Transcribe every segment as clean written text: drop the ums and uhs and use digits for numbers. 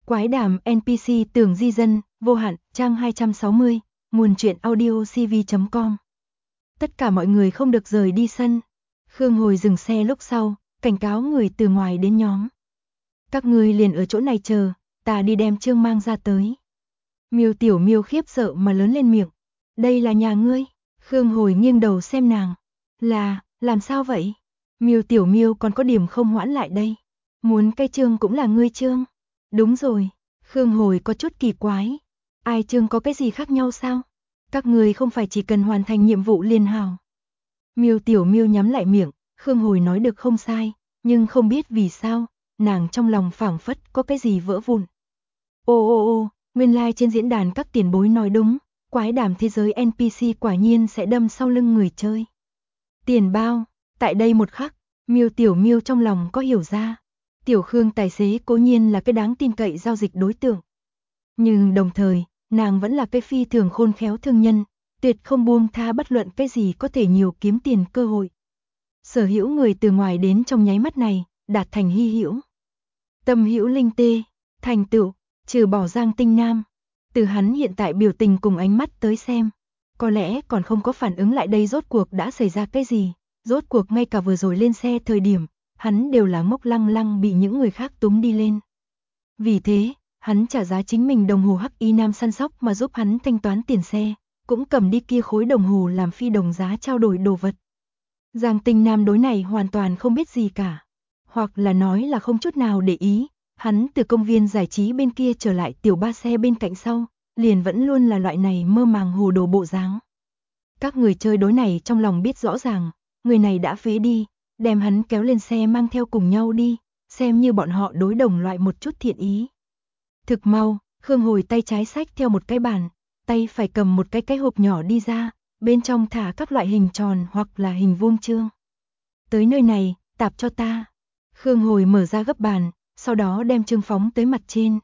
Quái đàm NPC tưởng di dân, vô hạn, trang 260, nguồn truyện audio cv.com. Tất cả mọi người không được rời đi sân. Khương Hồi dừng xe lúc sau, cảnh cáo người từ ngoài đến nhóm. Các ngươi liền ở chỗ này chờ, ta đi đem Trương mang ra tới. Miêu Tiểu Miêu khiếp sợ mà lớn lên miệng. Đây là nhà ngươi? Khương Hồi nghiêng đầu xem nàng. Làm sao vậy? Miêu Tiểu Miêu còn có điểm không hoãn lại đây. Muốn cây Trương cũng là ngươi Trương. Đúng rồi, Khương Hồi có chút kỳ quái. Ai Trương có cái gì khác nhau sao? Các người không phải chỉ cần hoàn thành nhiệm vụ liền hào. Miêu Tiểu Miêu nhắm lại miệng, Khương Hồi nói được không sai, nhưng không biết vì sao, nàng trong lòng phảng phất có cái gì vỡ vụn. Ô, nguyên lai trên diễn đàn các tiền bối nói đúng, quái đàm thế giới NPC quả nhiên sẽ đâm sau lưng người chơi. Tiền bao, tại đây một khắc, Miêu Tiểu Miêu trong lòng có hiểu ra. Tiểu Khương tài xế cố nhiên là cái đáng tin cậy giao dịch đối tượng. Nhưng đồng thời, nàng vẫn là cái phi thường khôn khéo thương nhân, tuyệt không buông tha bất luận cái gì có thể nhiều kiếm tiền cơ hội. Sở hữu người từ ngoài đến trong nháy mắt này, đạt thành hy hữu. Tâm hữu linh tê, thành tựu, trừ bỏ Giang Tinh Nam. Từ hắn hiện tại biểu tình cùng ánh mắt tới xem, có lẽ còn không có phản ứng lại đây rốt cuộc đã xảy ra cái gì, rốt cuộc ngay cả vừa rồi lên xe thời điểm, hắn đều là ngốc lăng lăng bị những người khác túm đi lên. Vì thế, hắn trả giá chính mình đồng hồ hắc y nam săn sóc mà giúp hắn thanh toán tiền xe, cũng cầm đi kia khối đồng hồ làm phi đồng giá trao đổi đồ vật. Giang Tinh Nam đối này hoàn toàn không biết gì cả, hoặc là nói là không chút nào để ý, hắn từ công viên giải trí bên kia trở lại tiểu ba xe bên cạnh sau, liền vẫn luôn là loại này mơ màng hồ đồ bộ dáng. Các người chơi đối này trong lòng biết rõ ràng, người này đã phế đi, đem hắn kéo lên xe mang theo cùng nhau đi, xem như bọn họ đối đồng loại một chút thiện ý. Thực mau, Khương Hồi tay trái xách theo một cái bàn, tay phải cầm một cái hộp nhỏ đi ra, bên trong thả các loại hình tròn hoặc là hình vuông trương. Tới nơi này, tạp cho ta. Khương Hồi mở ra gấp bàn, sau đó đem trương phóng tới mặt trên.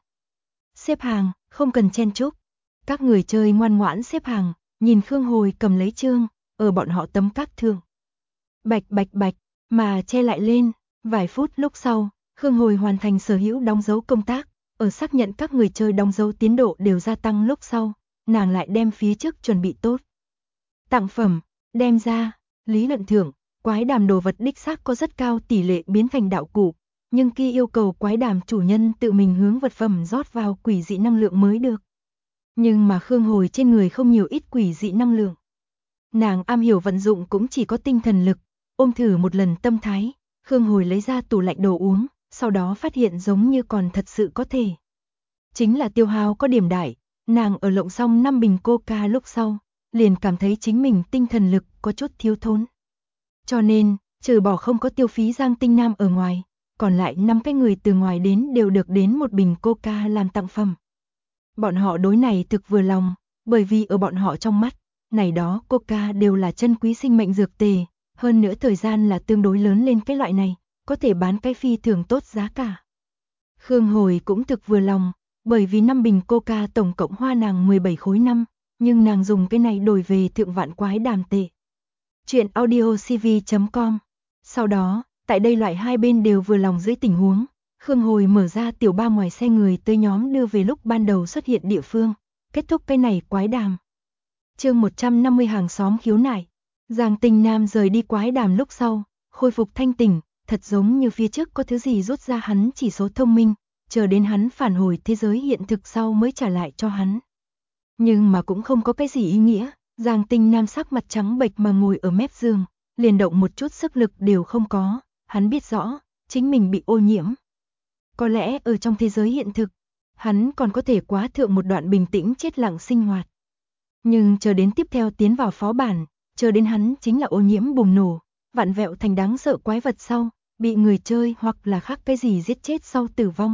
Xếp hàng, không cần chen chúc. Các người chơi ngoan ngoãn xếp hàng, nhìn Khương Hồi cầm lấy trương, ở bọn họ tấm các thượng. Bạch bạch, mà che lại lên. Vài phút lúc sau, Khương Hồi hoàn thành sở hữu đóng dấu công tác, ở xác nhận các người chơi đóng dấu tiến độ đều gia tăng lúc sau, nàng lại đem phía trước chuẩn bị tốt. Tặng phẩm, đem ra, lý luận thưởng, quái đàm đồ vật đích xác có rất cao tỷ lệ biến thành đạo cụ, nhưng khi yêu cầu quái đàm chủ nhân tự mình hướng vật phẩm rót vào quỷ dị năng lượng mới được. Nhưng mà Khương Hồi trên người không nhiều ít quỷ dị năng lượng. Nàng am hiểu vận dụng cũng chỉ có tinh thần lực, ôm thử một lần tâm thái, Khương Hồi lấy ra tủ lạnh đồ uống, sau đó phát hiện giống như còn thật sự có thể. Chính là tiêu hao có điểm đại, nàng ở lộng xong 5 bình coca lúc sau, liền cảm thấy chính mình tinh thần lực có chút thiếu thốn. Cho nên, trừ bỏ không có tiêu phí Giang Tinh Nam ở ngoài, còn lại 5 cái người từ ngoài đến đều được đến một bình coca làm tặng phẩm. Bọn họ đối này thực vừa lòng, bởi vì ở bọn họ trong mắt, này đó coca đều là chân quý sinh mệnh dược tề, hơn nữa thời gian là tương đối lớn lên cái loại này, có thể bán cái phi thường tốt giá cả. Khương Hồi cũng thực vừa lòng, bởi vì 5 bình coca tổng cộng hoa nàng 17 khối năm, nhưng nàng dùng cái này đổi về thượng vạn quái đàm tệ. Chuyện audio cv.com. Sau đó, tại đây loại hai bên đều vừa lòng dưới tình huống, Khương Hồi mở ra tiểu ba ngoài xe người tới nhóm đưa về lúc ban đầu xuất hiện địa phương, kết thúc cái này quái đàm. Chương 150 hàng xóm khiếu nại. Giang Tinh Nam rời đi quái đàm lúc sau, khôi phục thanh tỉnh, thật giống như phía trước có thứ gì rút ra hắn chỉ số thông minh, chờ đến hắn phản hồi thế giới hiện thực sau mới trả lại cho hắn. Nhưng mà cũng không có cái gì ý nghĩa, Giang Tinh Nam sắc mặt trắng bệch mà ngồi ở mép giường, liền động một chút sức lực đều không có, hắn biết rõ, chính mình bị ô nhiễm. Có lẽ ở trong thế giới hiện thực, hắn còn có thể quá thượng một đoạn bình tĩnh chết lặng sinh hoạt. Nhưng chờ đến tiếp theo tiến vào phó bản, chờ đến hắn chính là ô nhiễm bùng nổ, vặn vẹo thành đáng sợ quái vật sau, bị người chơi hoặc là khác cái gì giết chết sau tử vong.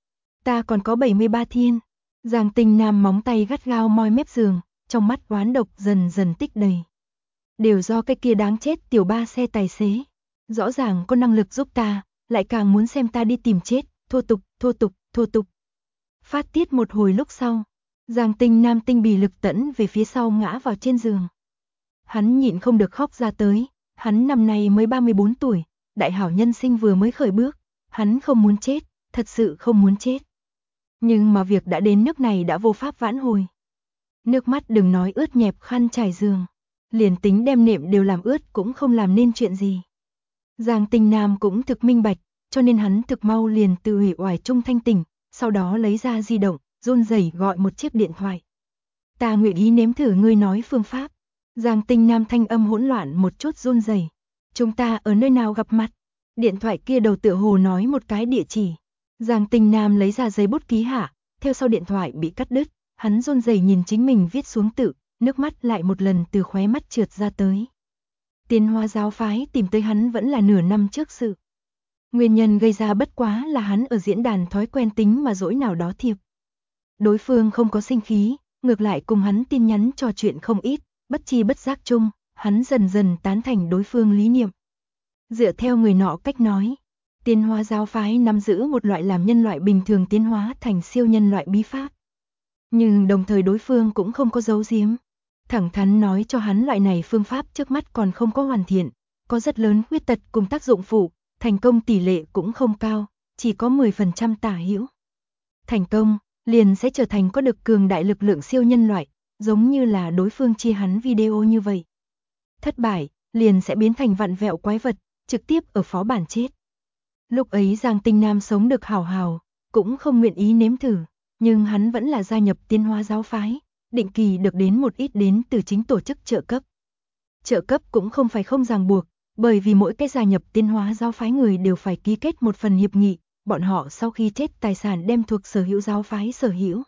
Ta còn có 73 thiên. Giang Tinh Nam móng tay gắt gao moi mép giường, trong mắt oán độc dần dần tích đầy. Đều do cái kia đáng chết tiểu ba xe tài xế. Rõ ràng có năng lực giúp ta, lại càng muốn xem ta đi tìm chết, thô tục. Phát tiết một hồi lúc sau, Giang Tinh Nam tinh bì lực tẫn về phía sau ngã vào trên giường. Hắn nhịn không được khóc ra tới, hắn năm nay mới 34 tuổi, đại hảo nhân sinh vừa mới khởi bước, hắn không muốn chết, thật sự không muốn chết. Nhưng mà việc đã đến nước này đã vô pháp vãn hồi. Nước mắt đừng nói ướt nhẹp khăn trải giường, liền tính đem nệm đều làm ướt cũng không làm nên chuyện gì. Giang Tinh Nam cũng thực minh bạch, cho nên hắn thực mau liền từ uể oải trung thanh tỉnh, sau đó lấy ra di động, run rẩy gọi một chiếc điện thoại. Ta nguyện ý nếm thử ngươi nói phương pháp. Giang Tinh Nam thanh âm hỗn loạn một chút run rẩy. Chúng ta ở nơi nào gặp mặt? Điện thoại kia đầu tựa hồ nói một cái địa chỉ. Giang Tinh Nam lấy ra giấy bút ký hạ, theo sau điện thoại bị cắt đứt, hắn run rẩy nhìn chính mình viết xuống tự, nước mắt lại một lần từ khóe mắt trượt ra tới. Tiến Hóa giáo phái tìm tới hắn vẫn là nửa năm trước sự. Nguyên nhân gây ra bất quá là hắn ở diễn đàn thói quen tính mà dỗi nào đó thiệp. Đối phương không có sinh khí, ngược lại cùng hắn tin nhắn trò chuyện không ít, bất chi bất giác chung, hắn dần dần tán thành đối phương lý niệm. Dựa theo người nọ cách nói, Tiến Hóa giáo phái nắm giữ một loại làm nhân loại bình thường tiến hóa thành siêu nhân loại bí pháp. Nhưng đồng thời đối phương cũng không có giấu giếm. Thẳng thắn nói cho hắn loại này phương pháp trước mắt còn không có hoàn thiện, có rất lớn khuyết tật cùng tác dụng phụ, thành công tỷ lệ cũng không cao, chỉ có 10% tả hữu. Thành công, liền sẽ trở thành có được cường đại lực lượng siêu nhân loại, giống như là đối phương chia hắn video như vậy. Thất bại, liền sẽ biến thành vặn vẹo quái vật, trực tiếp ở phó bản chết. Lúc ấy Giang Tinh Nam sống được hào hào, cũng không nguyện ý nếm thử, nhưng hắn vẫn là gia nhập Tiến Hóa giáo phái, định kỳ được đến một ít đến từ chính tổ chức trợ cấp. Trợ cấp cũng không phải không ràng buộc, bởi vì mỗi cái gia nhập Tiến Hóa giáo phái người đều phải ký kết một phần hiệp nghị, bọn họ sau khi chết tài sản đem thuộc sở hữu giáo phái sở hữu.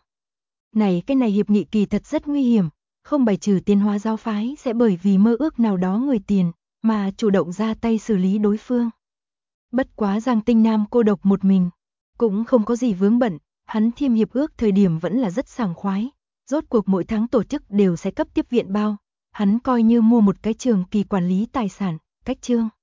Cái này hiệp nghị kỳ thật rất nguy hiểm, không bài trừ Tiến Hóa giáo phái sẽ bởi vì mơ ước nào đó người tiền, mà chủ động ra tay xử lý đối phương. Bất quá Giang Tinh Nam cô độc một mình, cũng không có gì vướng bận, hắn thiêm hiệp ước thời điểm vẫn là rất sảng khoái, rốt cuộc mỗi tháng tổ chức đều sẽ cấp tiếp viện bao, hắn coi như mua một cái trường kỳ quản lý tài sản, cách chương.